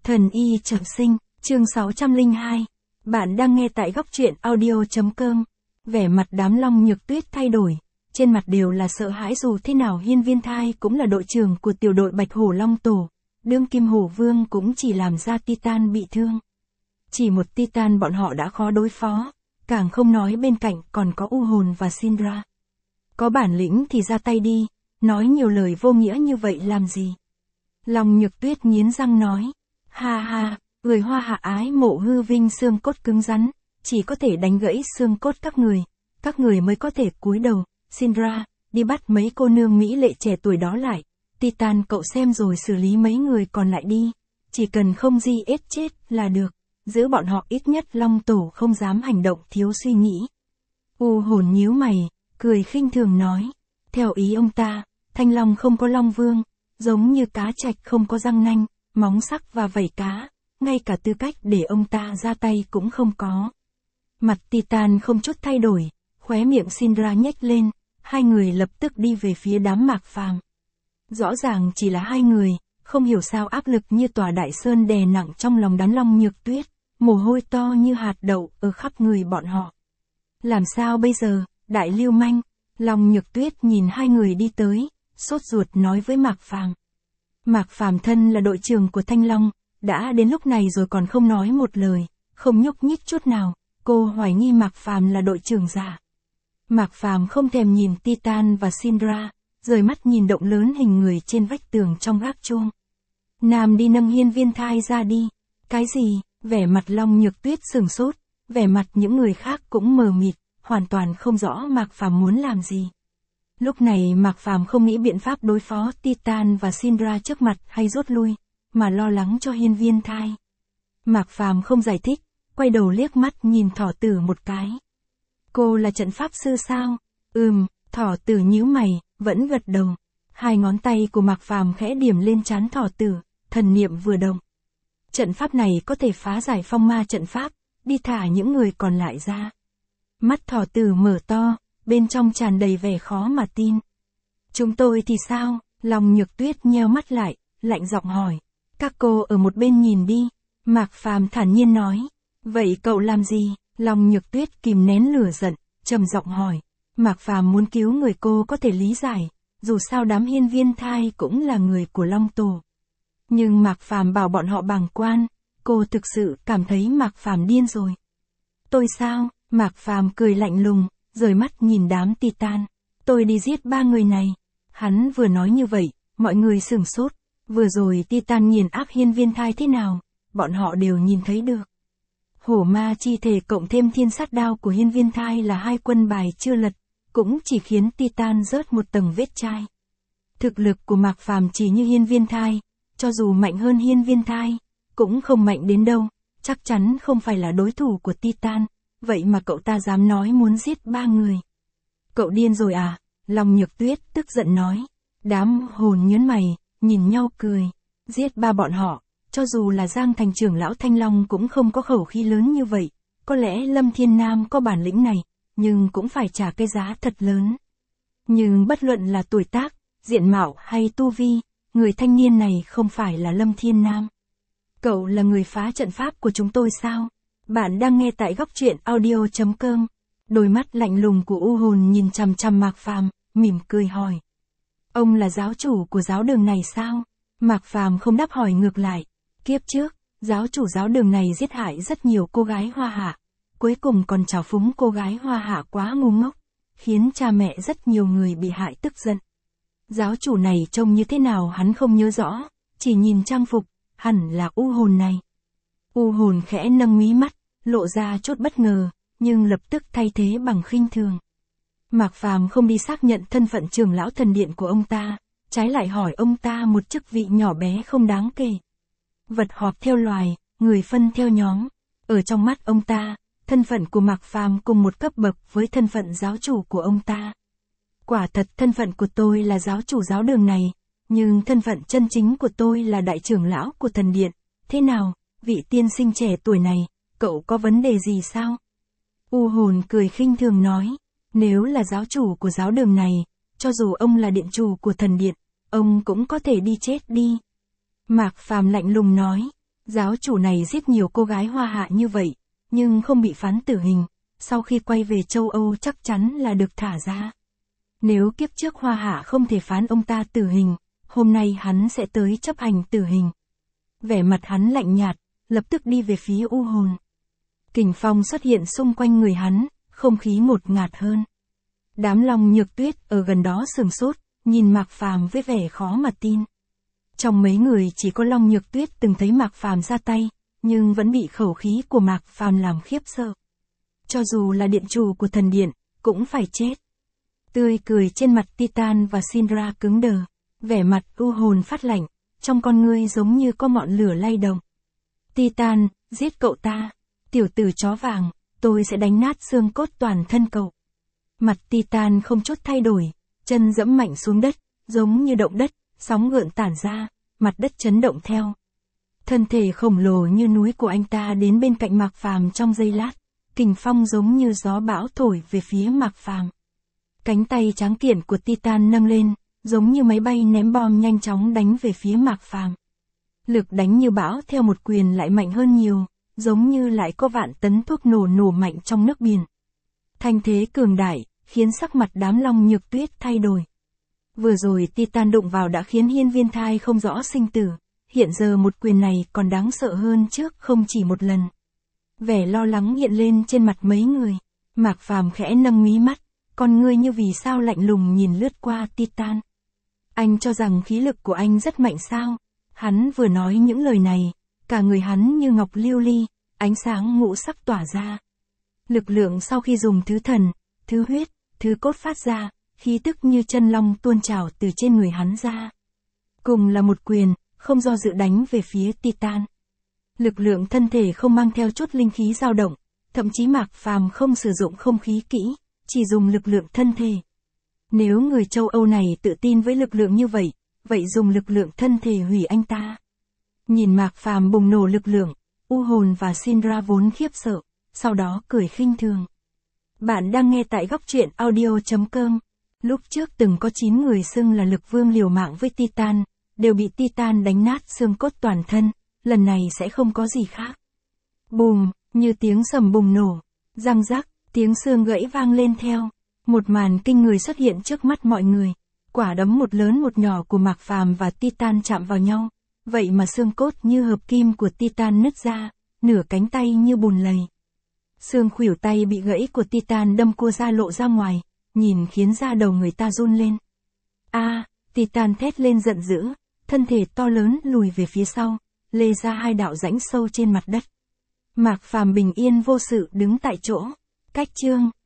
Thần y trọng sinh, chương 602. Bạn đang nghe tại góc truyện audio.com. Vẻ mặt đám Long Nhược Tuyết thay đổi, trên mặt đều là sợ hãi, dù thế nào Hiên Viên Thai cũng là đội trưởng của tiểu đội Bạch Hổ Long Tổ, đương kim hổ vương cũng chỉ làm ra Titan bị thương. Chỉ một Titan bọn họ đã khó đối phó, càng không nói bên cạnh còn có U Hồn và Syndra. Có bản lĩnh thì ra tay đi, nói nhiều lời vô nghĩa như vậy làm gì? Long Nhược Tuyết nghiến răng nói. Ha ha, người Hoa Hạ ái mộ hư vinh xương cốt cứng rắn, chỉ có thể đánh gãy xương cốt các người mới có thể cúi đầu. Syndra, đi bắt mấy cô nương mỹ lệ trẻ tuổi đó lại. Titan cậu xem rồi xử lý mấy người còn lại đi, chỉ cần không giết chết là được, giữ bọn họ ít nhất Long Tổ không dám hành động thiếu suy nghĩ. U Hồn nhíu mày, cười khinh thường nói, theo ý ông ta, Thanh Long không có Long Vương, giống như cá trạch không có răng nanh, móng sắc và vảy cá, ngay cả tư cách để ông ta ra tay cũng không có. Mặt Titan không chút thay đổi, khóe miệng Syndra nhếch lên, hai người lập tức đi về phía đám Mạc Phàm. Rõ ràng chỉ là hai người, không hiểu sao áp lực như tòa đại sơn đè nặng trong lòng đám Long Nhược Tuyết, mồ hôi to như hạt đậu ở khắp người bọn họ. Làm sao bây giờ, đại lưu manh? Long Nhược Tuyết nhìn hai người đi tới, sốt ruột nói với Mạc Phàm. Mạc Phàm thân là đội trưởng của Thanh Long, đã đến lúc này rồi còn không nói một lời, không nhúc nhích chút nào, cô hoài nghi Mạc Phàm là đội trưởng giả. Mạc Phàm không thèm nhìn Titan và Syndra, rời mắt nhìn động lớn hình người trên vách tường trong gác chuông. Nam đi nâng Hiên Viên Thai ra đi. Cái gì? Vẻ mặt Long Nhược Tuyết sửng sốt, vẻ mặt những người khác cũng mờ mịt, hoàn toàn không rõ Mạc Phàm muốn làm gì. Lúc này Mạc Phàm không nghĩ biện pháp đối phó Titan và Syndra trước mặt hay rút lui, mà lo lắng cho Hiên Viên Thai. Mạc Phàm không giải thích, quay đầu liếc mắt nhìn Thỏ Tử một cái. Cô là trận pháp sư sao? Thỏ Tử nhíu mày, vẫn gật đầu. Hai ngón tay của Mạc Phàm khẽ điểm lên trán Thỏ Tử, thần niệm vừa động. Trận pháp này có thể phá giải phong ma trận pháp, đi thả những người còn lại ra. Mắt Thỏ Tử mở to, bên trong tràn đầy vẻ khó mà tin. Chúng tôi thì sao? Long Nhược Tuyết nheo mắt lại, lạnh giọng hỏi. Các cô ở một bên nhìn đi. Mạc Phàm thản nhiên nói. Vậy cậu làm gì? Long Nhược Tuyết kìm nén lửa giận, trầm giọng hỏi. Mạc Phàm muốn cứu người cô có thể lý giải, dù sao đám Hiên Viên Thai cũng là người của Long Tổ. Nhưng Mạc Phàm bảo bọn họ bàng quan, cô thực sự cảm thấy Mạc Phàm điên rồi. Tôi sao? Mạc Phàm cười lạnh lùng, rời mắt nhìn đám Titan. Tôi đi giết ba người này. Hắn vừa nói như vậy, mọi người sửng sốt. Vừa rồi Titan nghiền áp Hiên Viên Thai thế nào, bọn họ đều nhìn thấy được. Hổ ma chi thể cộng thêm thiên sát đao của Hiên Viên Thai là hai quân bài chưa lật, cũng chỉ khiến Titan rớt một tầng vết chai. Thực lực của Mạc Phàm chỉ như Hiên Viên Thai, cho dù mạnh hơn Hiên Viên Thai, cũng không mạnh đến đâu, chắc chắn không phải là đối thủ của Titan, vậy mà cậu ta dám nói muốn giết ba người. Cậu điên rồi à? Long Nhược Tuyết tức giận nói. Đám hồn nhớn mày, nhìn nhau cười. Giết ba bọn họ, cho dù là Giang Thành trưởng lão Thanh Long cũng không có khẩu khí lớn như vậy, có lẽ Lâm Thiên Nam có bản lĩnh này, nhưng cũng phải trả cái giá thật lớn. Nhưng bất luận là tuổi tác, diện mạo hay tu vi, người thanh niên này không phải là Lâm Thiên Nam. Cậu là người phá trận pháp của chúng tôi sao? Bạn đang nghe tại góc truyện audio.com. Đôi mắt lạnh lùng của U Hồn nhìn chằm chằm Mạc Phàm, mỉm cười hỏi. Ông là giáo chủ của giáo đường này sao? Mạc Phàm không đáp hỏi ngược lại. Kiếp trước, giáo chủ giáo đường này giết hại rất nhiều cô gái Hoa Hạ, cuối cùng còn trào phúng cô gái Hoa Hạ quá ngu ngốc, khiến cha mẹ rất nhiều người bị hại tức giận. Giáo chủ này trông như thế nào hắn không nhớ rõ, chỉ nhìn trang phục, hẳn là U Hồn này. U Hồn khẽ nâng mí mắt, lộ ra chút bất ngờ, nhưng lập tức thay thế bằng khinh thường. Mạc Phàm không đi xác nhận thân phận trưởng lão thần điện của ông ta, trái lại hỏi ông ta một chức vị nhỏ bé không đáng kể. Vật họp theo loài, người phân theo nhóm. Ở trong mắt ông ta, thân phận của Mạc Phàm cùng một cấp bậc với thân phận giáo chủ của ông ta. Quả thật thân phận của tôi là giáo chủ giáo đường này, nhưng thân phận chân chính của tôi là đại trưởng lão của thần điện. Thế nào, vị tiên sinh trẻ tuổi này, cậu có vấn đề gì sao? U Hồn cười khinh thường nói, nếu là giáo chủ của giáo đường này, cho dù ông là điện chủ của thần điện, ông cũng có thể đi chết đi. Mạc Phàm lạnh lùng nói, Giáo chủ này giết nhiều cô gái hoa hạ như vậy, nhưng không bị phán tử hình, sau khi quay về châu Âu chắc chắn là được thả ra. Nếu kiếp trước hoa hạ không thể phán ông ta tử hình, hôm nay hắn sẽ tới chấp hành tử hình. Vẻ mặt hắn lạnh nhạt, lập tức đi về phía u hồn. Kình phong xuất hiện xung quanh người hắn, không khí ngột ngạt hơn. Đám Long Nhược Tuyết ở gần đó sửng sốt, nhìn Mạc Phàm với vẻ khó mà tin. Trong mấy người chỉ có Long Nhược Tuyết từng thấy Mạc Phàm ra tay, nhưng vẫn bị khẩu khí của Mạc Phàm làm khiếp sợ. Cho dù là điện chủ của thần điện, cũng phải chết. Tươi cười trên mặt Titan và Syndra cứng đờ, vẻ mặt u hồn phát lạnh, trong con ngươi giống như có ngọn lửa lay động. Titan, giết cậu ta, tiểu tử chó vàng, tôi sẽ đánh nát xương cốt toàn thân cậu. Mặt Titan không chút thay đổi, chân dẫm mạnh xuống đất, giống như động đất, sóng gợn tản ra, mặt đất chấn động theo. Thân thể khổng lồ như núi của anh ta đến bên cạnh Mạc Phàm trong giây lát, kình phong giống như gió bão thổi về phía Mạc Phàm. Cánh tay tráng kiện của Titan nâng lên, giống như máy bay ném bom nhanh chóng đánh về phía Mạc Phàm. Lực đánh như bão theo một quyền lại mạnh hơn nhiều, giống như lại có vạn tấn thuốc nổ mạnh trong nước biển. Thanh thế cường đại, khiến sắc mặt đám Long Nhược Tuyết thay đổi. Vừa rồi Titan đụng vào đã khiến Hiên Viên Thai không rõ sinh tử, hiện giờ một quyền này còn đáng sợ hơn trước không chỉ một lần. Vẻ lo lắng hiện lên trên mặt mấy người, Mạc Phàm khẽ nâng mí mắt, con ngươi như vì sao lạnh lùng nhìn lướt qua Titan. Anh cho rằng khí lực của anh rất mạnh sao? Hắn vừa nói những lời này, cả người hắn như ngọc lưu ly, ánh sáng ngũ sắc tỏa ra. Lực lượng sau khi dùng thứ thần, thứ huyết, thứ cốt phát ra, khí tức như chân long tuôn trào từ trên người hắn ra. Cùng là một quyền, không do dự đánh về phía Titan. Lực lượng thân thể không mang theo chút linh khí dao động, thậm chí Mạc Phàm không sử dụng không khí kỹ, chỉ dùng lực lượng thân thể. Nếu người châu Âu này tự tin với lực lượng như vậy, vậy dùng lực lượng thân thể hủy anh ta. Nhìn Mạc Phàm bùng nổ lực lượng, U Hồn và Syndra vốn khiếp sợ, sau đó cười khinh thường. Bạn đang nghe tại góc truyện audio.com. Lúc trước từng có 9 người xưng là lực vương liều mạng với Titan, đều bị Titan đánh nát xương cốt toàn thân, lần này sẽ không có gì khác. Bùm, như tiếng sầm bùng nổ, răng rắc, tiếng xương gãy vang lên theo. Một màn kinh người xuất hiện trước mắt mọi người. Quả đấm một lớn một nhỏ của Mạc Phàm và Titan chạm vào nhau. Vậy mà xương cốt như hợp kim của Titan nứt ra, nửa cánh tay như bùn lầy. Xương khuỷu tay bị gãy của Titan đâm cua ra lộ ra ngoài, nhìn khiến da đầu người ta run lên. Titan thét lên giận dữ, thân thể to lớn lùi về phía sau, lê ra 2 đạo rãnh sâu trên mặt đất. Mạc Phàm bình yên vô sự đứng tại chỗ. Cách chương